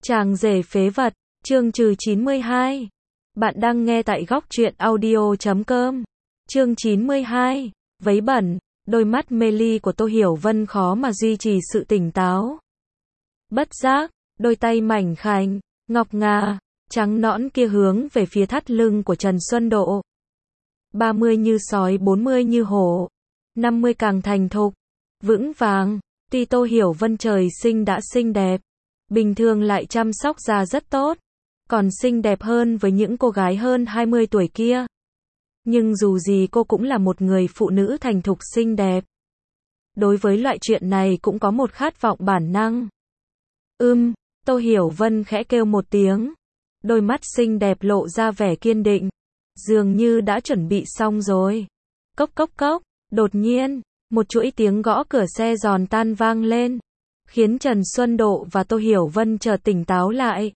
Chàng rể phế vật, chương trừ 92. Bạn đang nghe tại góc truyện audio.com. Chương 92. Váy bẩn, đôi mắt mê ly của Tô Hiểu Vân khó mà duy trì sự tỉnh táo. Bất giác, đôi tay mảnh khảnh, ngọc ngà, trắng nõn kia hướng về phía thắt lưng của Trần Xuân Độ. 30 như sói, 40 như hổ, 50 càng thành thục, vững vàng. Tuy Tô Hiểu Vân trời sinh đã xinh đẹp, bình thường lại chăm sóc da rất tốt, còn xinh đẹp hơn với những cô gái hơn 20 tuổi kia. Nhưng dù gì cô cũng là một người phụ nữ thành thục xinh đẹp. Đối với loại chuyện này cũng có một khát vọng bản năng. Tô Hiểu Vân khẽ kêu một tiếng. Đôi mắt xinh đẹp lộ ra vẻ kiên định. Dường như đã chuẩn bị xong rồi. Cốc cốc cốc, đột nhiên, một chuỗi tiếng gõ cửa xe giòn tan vang lên, khiến Trần Xuân Độ và Tô Hiểu Vân chợt tỉnh táo lại.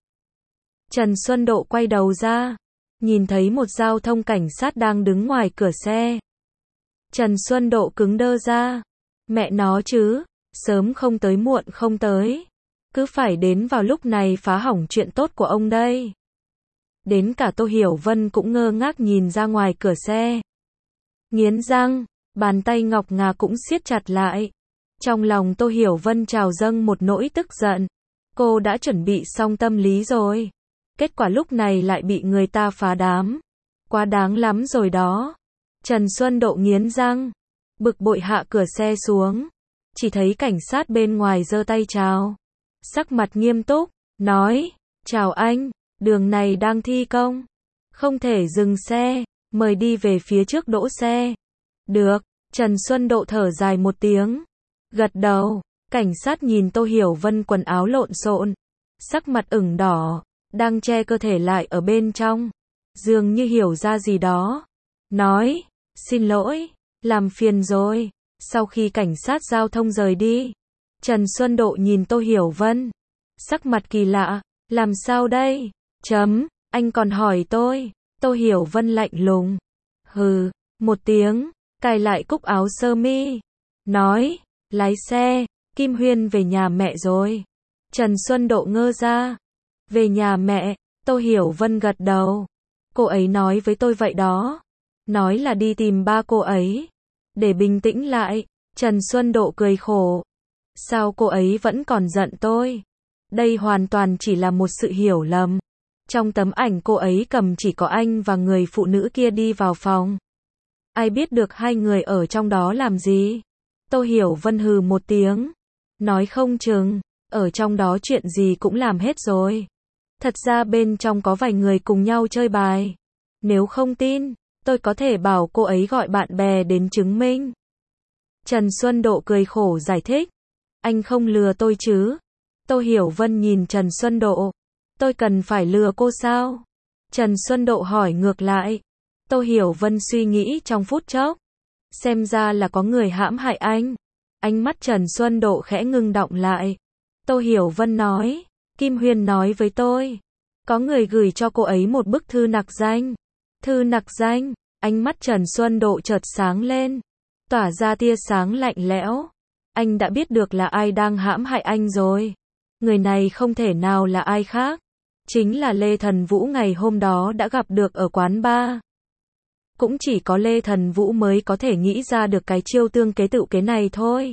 Trần Xuân Độ quay đầu ra, nhìn thấy một giao thông cảnh sát đang đứng ngoài cửa xe. Trần Xuân Độ cứng đơ ra. Mẹ nó chứ, sớm không tới muộn không tới, cứ phải đến vào lúc này phá hỏng chuyện tốt của ông đây. Đến cả Tô Hiểu Vân cũng ngơ ngác nhìn ra ngoài cửa xe. Nghiến răng, bàn tay ngọc ngà cũng siết chặt lại. Trong lòng Tô Hiểu Vân trào dâng một nỗi tức giận. Cô đã chuẩn bị xong tâm lý rồi. Kết quả lúc này lại bị người ta phá đám. Quá đáng lắm rồi đó. Trần Xuân Độ nghiến răng, bực bội hạ cửa xe xuống. Chỉ thấy cảnh sát bên ngoài giơ tay chào. Sắc mặt nghiêm túc, nói, chào anh, đường này đang thi công. Không thể dừng xe, mời đi về phía trước đỗ xe. Được, Trần Xuân Độ thở dài một tiếng. Gật đầu, cảnh sát nhìn Tô Hiểu Vân quần áo lộn xộn, sắc mặt ửng đỏ, đang che cơ thể lại ở bên trong. Dường như hiểu ra gì đó. Nói, xin lỗi, làm phiền rồi. Sau khi cảnh sát giao thông rời đi, Trần Xuân Độ nhìn Tô Hiểu Vân. Sắc mặt kỳ lạ, làm sao đây? Anh còn hỏi tôi. Tô Hiểu Vân lạnh lùng. Hừ, một tiếng, cài lại cúc áo sơ mi. Nói, lái xe, Kim Huyên về nhà mẹ rồi. Trần Xuân Độ ngơ ra. Về nhà mẹ, Tô Hiểu Vân gật đầu. Cô ấy nói với tôi vậy đó. Nói là đi tìm ba cô ấy. Để bình tĩnh lại, Trần Xuân Độ cười khổ. Sao cô ấy vẫn còn giận tôi? Đây hoàn toàn chỉ là một sự hiểu lầm. Trong tấm ảnh cô ấy cầm chỉ có anh và người phụ nữ kia đi vào phòng. Ai biết được hai người ở trong đó làm gì? Tô Hiểu Vân hừ một tiếng. Nói không chừng, ở trong đó chuyện gì cũng làm hết rồi. Thật ra bên trong có vài người cùng nhau chơi bài. Nếu không tin, tôi có thể bảo cô ấy gọi bạn bè đến chứng minh. Trần Xuân Độ cười khổ giải thích. Anh không lừa tôi chứ? Tô Hiểu Vân nhìn Trần Xuân Độ. Tôi cần phải lừa cô sao? Trần Xuân Độ hỏi ngược lại. Tô Hiểu Vân suy nghĩ trong phút chốc. Xem ra là có người hãm hại anh. Ánh mắt Trần Xuân Độ khẽ ngưng đọng lại. Tô Hiểu Vân nói. Kim Huyên nói với tôi. Có người gửi cho cô ấy một bức thư nặc danh. Thư nặc danh, ánh mắt Trần Xuân Độ chợt sáng lên. Tỏa ra tia sáng lạnh lẽo. Anh đã biết được là ai đang hãm hại anh rồi. Người này không thể nào là ai khác. Chính là Lê Thần Vũ ngày hôm đó đã gặp được ở quán bar. Cũng chỉ có Lê Thần Vũ mới có thể nghĩ ra được cái chiêu tương kế tựu kế này thôi.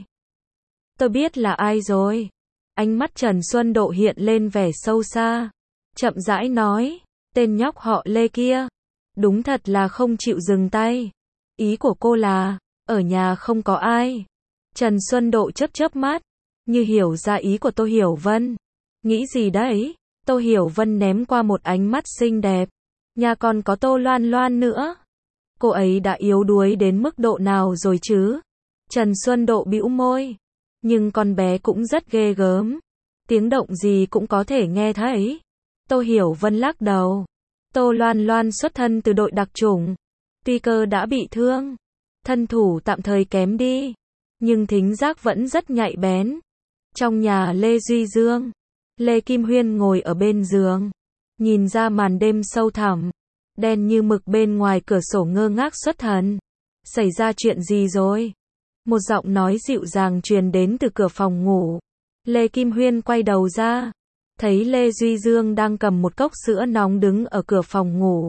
Tôi biết là ai rồi. Ánh mắt Trần Xuân Độ hiện lên vẻ sâu xa. Chậm rãi nói, tên nhóc họ Lê kia. Đúng thật là không chịu dừng tay. Ý của cô là, ở nhà không có ai. Trần Xuân Độ chớp chớp mắt, như hiểu ra ý của Tô Hiểu Vân. Nghĩ gì đấy? Tô Hiểu Vân ném qua một ánh mắt xinh đẹp. Nhà còn có Tô Loan Loan nữa. Cô ấy đã yếu đuối đến mức độ nào rồi chứ? Trần Xuân Độ bĩu môi. Nhưng con bé cũng rất ghê gớm. Tiếng động gì cũng có thể nghe thấy. Tô Hiểu Vân lắc đầu. Tô Loan Loan xuất thân từ đội đặc chủng. Tuy cơ đã bị thương, thân thủ tạm thời kém đi, nhưng thính giác vẫn rất nhạy bén. Trong nhà Lê Duy Dương, Lê Kim Huyên ngồi ở bên giường, nhìn ra màn đêm sâu thẳm, đen như mực bên ngoài cửa sổ ngơ ngác xuất thần. Xảy ra chuyện gì rồi? Một giọng nói dịu dàng truyền đến từ cửa phòng ngủ. Lê Kim Huyên quay đầu ra, thấy Lê Duy Dương đang cầm một cốc sữa nóng đứng ở cửa phòng ngủ.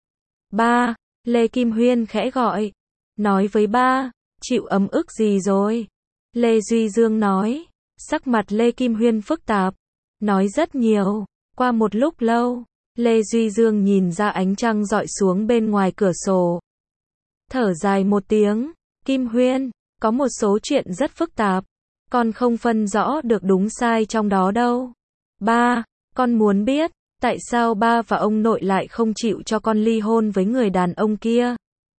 Ba, Lê Kim Huyên khẽ gọi, nói với ba, chịu ấm ức gì rồi? Lê Duy Dương nói, sắc mặt Lê Kim Huyên phức tạp, nói rất nhiều. Qua một lúc lâu, Lê Duy Dương nhìn ra ánh trăng rọi xuống bên ngoài cửa sổ. Thở dài một tiếng, Kim Huyên, có một số chuyện rất phức tạp, con không phân rõ được đúng sai trong đó đâu. Ba, con muốn biết, tại sao ba và ông nội lại không chịu cho con ly hôn với người đàn ông kia?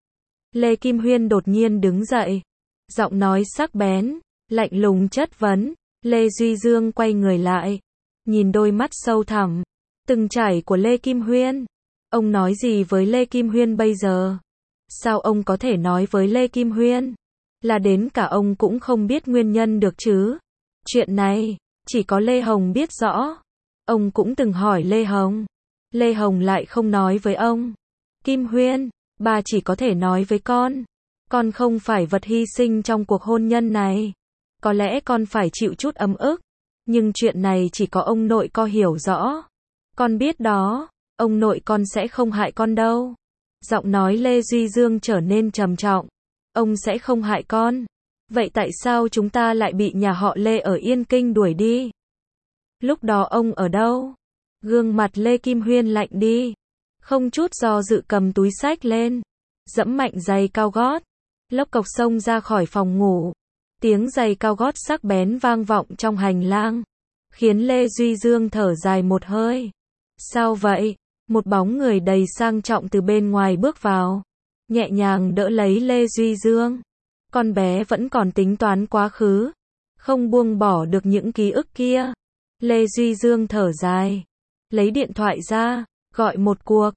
Lê Kim Huyên đột nhiên đứng dậy, giọng nói sắc bén, lạnh lùng chất vấn. Lê Duy Dương quay người lại, nhìn đôi mắt sâu thẳm, từng trải của Lê Kim Huyên. Ông nói gì với Lê Kim Huyên bây giờ? Sao ông có thể nói với Lê Kim Huyên? Là đến cả ông cũng không biết nguyên nhân được chứ? Chuyện này, chỉ có Lê Hồng biết rõ. Ông cũng từng hỏi Lê Hồng. Lê Hồng lại không nói với ông. Kim Huyên, bà chỉ có thể nói với con. Con không phải vật hy sinh trong cuộc hôn nhân này. Có lẽ con phải chịu chút ấm ức. Nhưng chuyện này chỉ có ông nội con hiểu rõ. Con biết đó, ông nội con sẽ không hại con đâu. Giọng nói Lê Duy Dương trở nên trầm trọng. Ông sẽ không hại con. Vậy tại sao chúng ta lại bị nhà họ Lê ở Yên Kinh đuổi đi? Lúc đó ông ở đâu? Gương mặt Lê Kim Huyên lạnh đi. Không chút do dự cầm túi xách lên. Dẫm mạnh giày cao gót. Lốc cộc xông ra khỏi phòng ngủ. Tiếng giày cao gót sắc bén vang vọng trong hành lang. Khiến Lê Duy Dương thở dài một hơi. Sao vậy? Một bóng người đầy sang trọng từ bên ngoài bước vào. Nhẹ nhàng đỡ lấy Lê Duy Dương. Con bé vẫn còn tính toán quá khứ. Không buông bỏ được những ký ức kia. Lê Duy Dương thở dài. Lấy điện thoại ra, gọi một cuộc.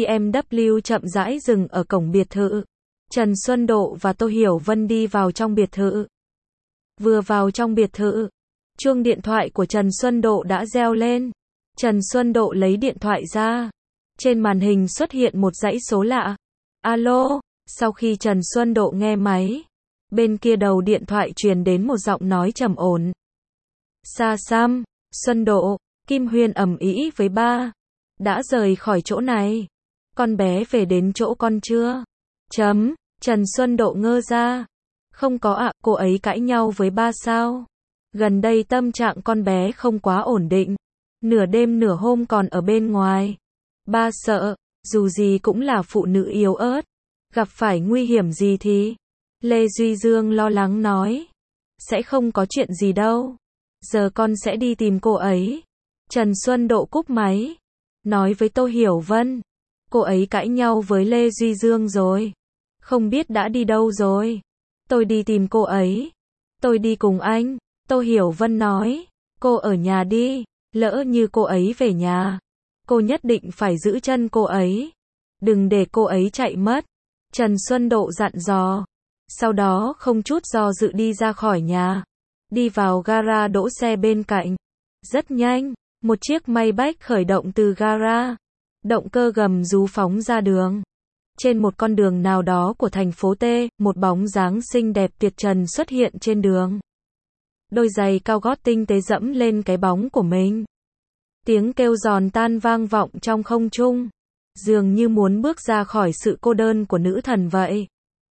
BMW chậm rãi dừng ở cổng biệt thự. Trần Xuân Độ và Tô Hiểu Vân đi vào trong biệt thự. Vừa vào trong biệt thự, chuông điện thoại của Trần Xuân Độ đã reo lên. Trần Xuân Độ lấy điện thoại ra. Trên màn hình xuất hiện một dãy số lạ. Alo, sau khi Trần Xuân Độ nghe máy, bên kia đầu điện thoại truyền đến một giọng nói trầm ổn. Sa Sam, Xuân Độ, Kim Huyên ầm ĩ với ba. Đã rời khỏi chỗ này. Con bé về đến chỗ con chưa? Trần Xuân Độ ngơ ra. Không có ạ, cô ấy cãi nhau với ba sao? Gần đây tâm trạng con bé không quá ổn định. Nửa đêm nửa hôm còn ở bên ngoài. Ba sợ, dù gì cũng là phụ nữ yếu ớt. Gặp phải nguy hiểm gì thì... Lê Duy Dương lo lắng nói. Sẽ không có chuyện gì đâu. Giờ con sẽ đi tìm cô ấy. Trần Xuân Độ cúp máy. Nói với Tô Hiểu Vân. Cô ấy cãi nhau với Lê Duy Dương rồi. Không biết đã đi đâu rồi. Tôi đi tìm cô ấy. Tôi đi cùng anh. Tô Hiểu Vân nói. Cô ở nhà đi. Lỡ như cô ấy về nhà. Cô nhất định phải giữ chân cô ấy. Đừng để cô ấy chạy mất. Trần Xuân Độ dặn dò. Sau đó không chút do dự đi ra khỏi nhà. Đi vào gara đỗ xe bên cạnh. Rất nhanh, một chiếc Maybach khởi động từ gara. Động cơ gầm rú phóng ra đường. Trên một con đường nào đó của thành phố T, một bóng dáng xinh đẹp tuyệt trần xuất hiện trên đường. Đôi giày cao gót tinh tế dẫm lên cái bóng của mình. Tiếng kêu giòn tan vang vọng trong không trung. Dường như muốn bước ra khỏi sự cô đơn của nữ thần vậy.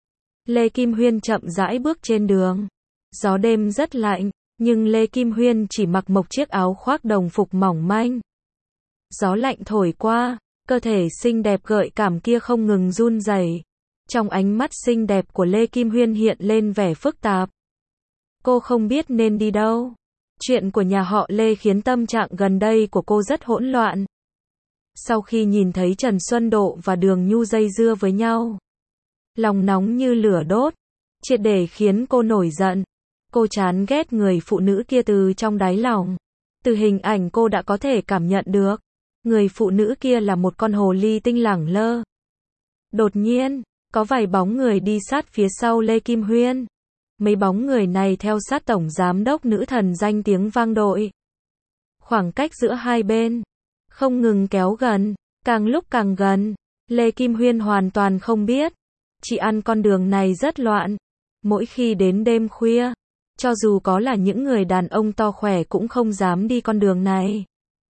Lê Kim Huyên chậm rãi bước trên đường. Gió đêm rất lạnh, nhưng Lê Kim Huyên chỉ mặc một chiếc áo khoác đồng phục mỏng manh. Gió lạnh thổi qua, cơ thể xinh đẹp gợi cảm kia không ngừng run rẩy. Trong ánh mắt xinh đẹp của Lê Kim Huyên hiện lên vẻ phức tạp. Cô không biết nên đi đâu. Chuyện của nhà họ Lê khiến tâm trạng gần đây của cô rất hỗn loạn. Sau khi nhìn thấy Trần Xuân Độ và Đường Nhu dây dưa với nhau, lòng nóng như lửa đốt, triệt để khiến cô nổi giận. Cô chán ghét người phụ nữ kia từ trong đáy lòng. Từ hình ảnh cô đã có thể cảm nhận được, người phụ nữ kia là một con hồ ly tinh lẳng lơ. Đột nhiên, có vài bóng người đi sát phía sau Lê Kim Huyên. Mấy bóng người này theo sát tổng giám đốc nữ thần danh tiếng vang dội. Khoảng cách giữa hai bên không ngừng kéo gần, càng lúc càng gần. Lê Kim Huyên hoàn toàn không biết. Chị ăn con đường này rất loạn. Mỗi khi đến đêm khuya, cho dù có là những người đàn ông to khỏe cũng không dám đi con đường này.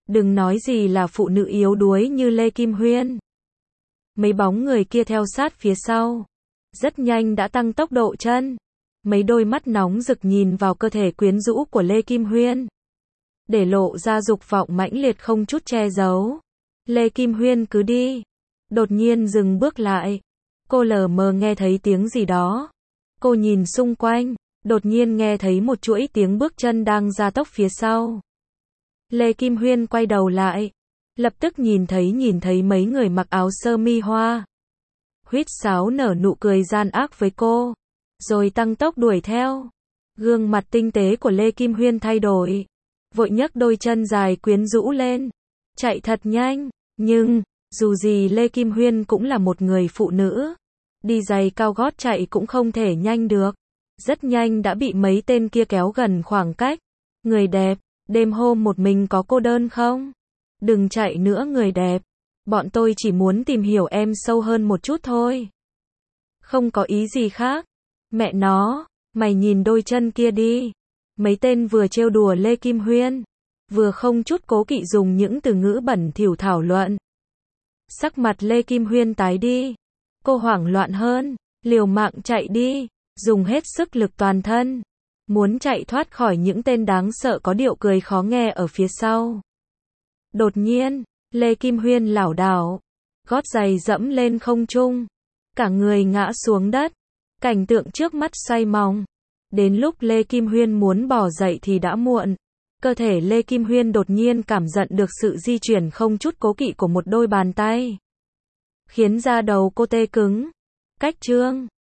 Đừng nói gì là phụ nữ yếu đuối như Lê Kim Huyên. Mấy bóng người kia theo sát phía sau. Rất nhanh đã tăng tốc độ chân. Mấy đôi mắt nóng rực nhìn vào cơ thể quyến rũ của Lê Kim Huyên. Để lộ ra dục vọng mãnh liệt không chút che giấu. Lê Kim Huyên cứ đi. Đột nhiên dừng bước lại. Cô lờ mờ nghe thấy tiếng gì đó. Cô nhìn xung quanh. Đột nhiên nghe thấy một chuỗi tiếng bước chân đang gia tốc phía sau. Lê Kim Huyên quay đầu lại. Lập tức nhìn thấy mấy người mặc áo sơ mi hoa. Huýt sáo nở nụ cười gian ác với cô. Rồi tăng tốc đuổi theo. Gương mặt tinh tế của Lê Kim Huyên thay đổi. Vội nhấc đôi chân dài quyến rũ lên. Chạy thật nhanh. Nhưng, dù gì Lê Kim Huyên cũng là một người phụ nữ. Đi giày cao gót chạy cũng không thể nhanh được. Rất nhanh đã bị mấy tên kia kéo gần khoảng cách. Người đẹp, đêm hôm một mình có cô đơn không? Đừng chạy nữa người đẹp. Bọn tôi chỉ muốn tìm hiểu em sâu hơn một chút thôi. Không có ý gì khác. Mẹ nó, mày nhìn đôi chân kia đi. Mấy tên vừa trêu đùa Lê Kim Huyên, vừa không chút cố kỵ dùng những từ ngữ bẩn thỉu thảo luận. Sắc mặt Lê Kim Huyên tái đi. Cô hoảng loạn hơn, liều mạng chạy đi, dùng hết sức lực toàn thân. Muốn chạy thoát khỏi những tên đáng sợ có điệu cười khó nghe ở phía sau. Đột nhiên, Lê Kim Huyên lảo đảo, gót giày dẫm lên không trung. Cả người ngã xuống đất. Cảnh tượng trước mắt xoay vòng. Đến lúc Lê Kim Huyên muốn bỏ dậy thì đã muộn. Cơ thể Lê Kim Huyên đột nhiên cảm nhận được sự di chuyển không chút cố kỵ của một đôi bàn tay. Khiến da đầu cô tê cứng. Cách chương